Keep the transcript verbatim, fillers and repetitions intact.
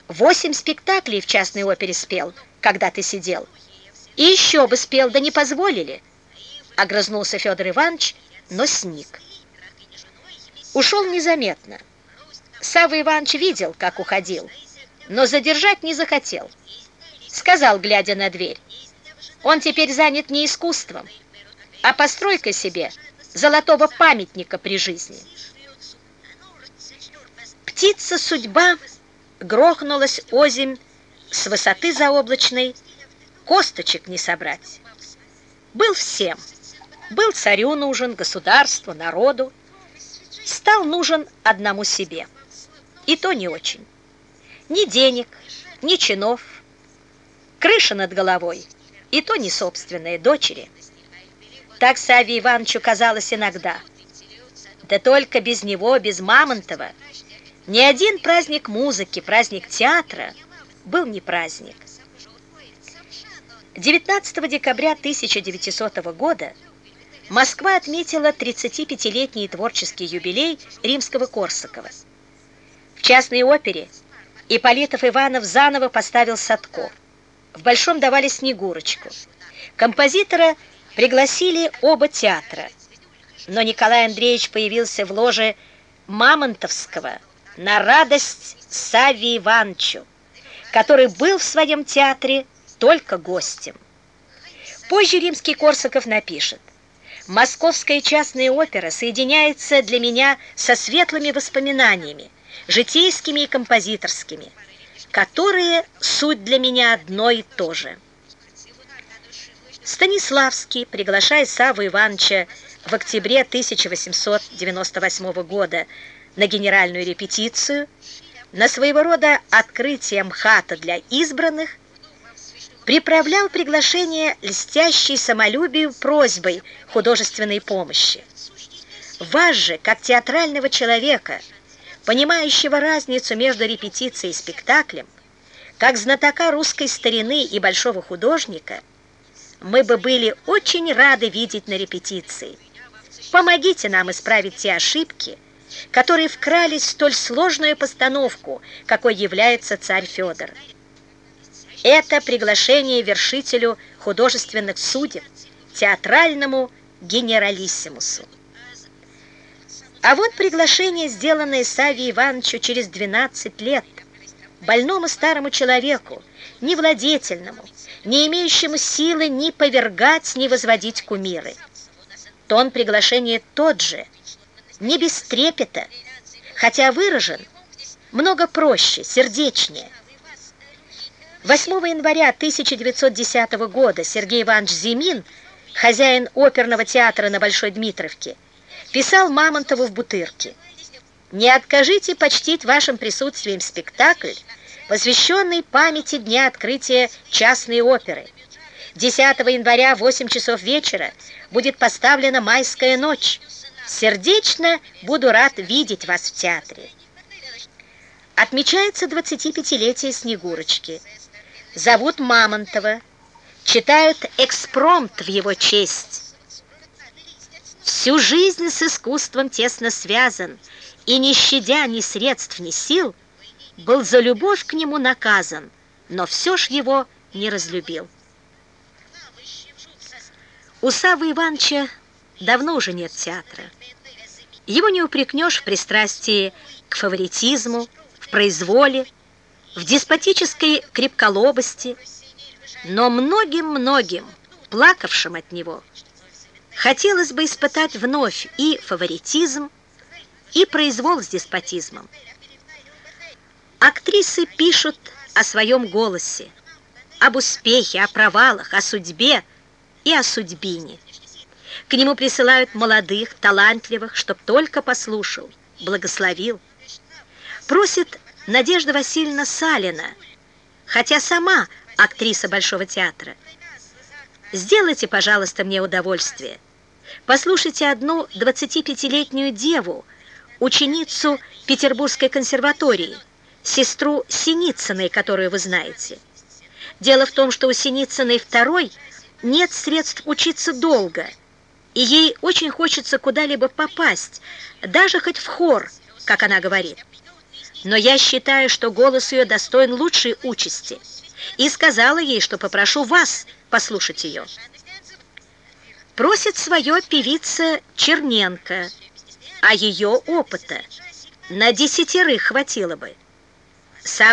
Восемь спектаклей в частной опере спел, когда ты сидел. И еще бы спел, да не позволили. Огрызнулся Федор Иванович, но сник. Ушел незаметно. Савва Иванович видел, как уходил, но задержать не захотел. Сказал, глядя на дверь: он теперь занят не искусством, а постройкой себе золотого памятника при жизни. Птица судьба грохнулась озимь с высоты заоблачной, косточек не собрать. Был всем. Был царю нужен, государству, народу. Стал нужен одному себе. И то не очень. Ни денег, ни чинов. Крыша над головой. И то не собственные дочери. Так Савве Ивановичу казалось иногда. Да только без него, без Мамонтова, ни один праздник музыки, праздник театра был не праздник. девятнадцатого декабря тысяча девятисотого года Москва отметила тридцатипятилетний творческий юбилей Римского-Корсакова. В частной опере Ипполитов Иванов заново поставил Садко. В Большом давали Снегурочку. Композитора пригласили оба театра. Но Николай Андреевич появился в ложе Мамонтовского на радость Савве Ивановичу, который был в своем театре только гостем. Позже Римский-Корсаков напишет: «Московская частная опера соединяется для меня со светлыми воспоминаниями, житейскими и композиторскими, которые суть для меня одно и то же». Станиславский, приглашая Савву Ивановича в октябре тысяча восемьсот девяносто восьмого года на генеральную репетицию, на своего рода открытие МХАТа для избранных, приправлял приглашение льстящей самолюбию просьбой художественной помощи. Вас же, как театрального человека, понимающего разницу между репетицией и спектаклем, как знатока русской старины и большого художника, мы бы были очень рады видеть на репетиции. Помогите нам исправить те ошибки, которые вкрались в столь сложную постановку, какой является царь Федор. Это приглашение вершителю художественных судеб, театральному генералиссимусу. А вот приглашение, сделанное Савве Ивановичу через двенадцать лет, больному старому человеку, невладетельному, не имеющему силы ни повергать, ни возводить кумиры. Тон приглашения тот же, не без трепета, хотя выражен много проще, сердечнее. восьмого января тысяча девятьсот десятого года Сергей Иванович Зимин, хозяин оперного театра на Большой Дмитровке, писал Мамонтову в Бутырке: «Не откажите почтить вашим присутствием спектакль, посвященный памяти дня открытия частной оперы. десятого января в восемь часов вечера будет поставлена «Майская ночь». Сердечно буду рад видеть вас в театре». Отмечается двадцатипятилетие Снегурочки. Зовут Мамонтова, читают экспромт в его честь. Всю жизнь с искусством тесно связан, и, не щадя ни средств, ни сил, был за любовь к нему наказан, но все ж его не разлюбил. У Саввы Ивановича давно уже нет театра. Его не упрекнешь в пристрастии к фаворитизму, в произволе, в деспотической крепколобости, но многим-многим, плакавшим от него, хотелось бы испытать вновь и фаворитизм, и произвол с деспотизмом. Актрисы пишут о своем голосе, об успехе, о провалах, о судьбе и о судьбине. К нему присылают молодых, талантливых, чтоб только послушал, благословил. Просит Надежда Васильевна Салина, хотя сама актриса Большого театра: «Сделайте, пожалуйста, мне удовольствие. Послушайте одну двадцатипятилетнюю деву, ученицу Петербургской консерватории, сестру Синицыной, которую вы знаете. Дело в том, что у Синицыной второй нет средств учиться долго, и ей очень хочется куда-либо попасть, даже хоть в хор, как она говорит. но я считаю, что голос ее достоин лучшей участи, и сказала ей, что попрошу вас послушать ее. Просит свое певица Черненко, а ее опыта на десятерых хватило бы.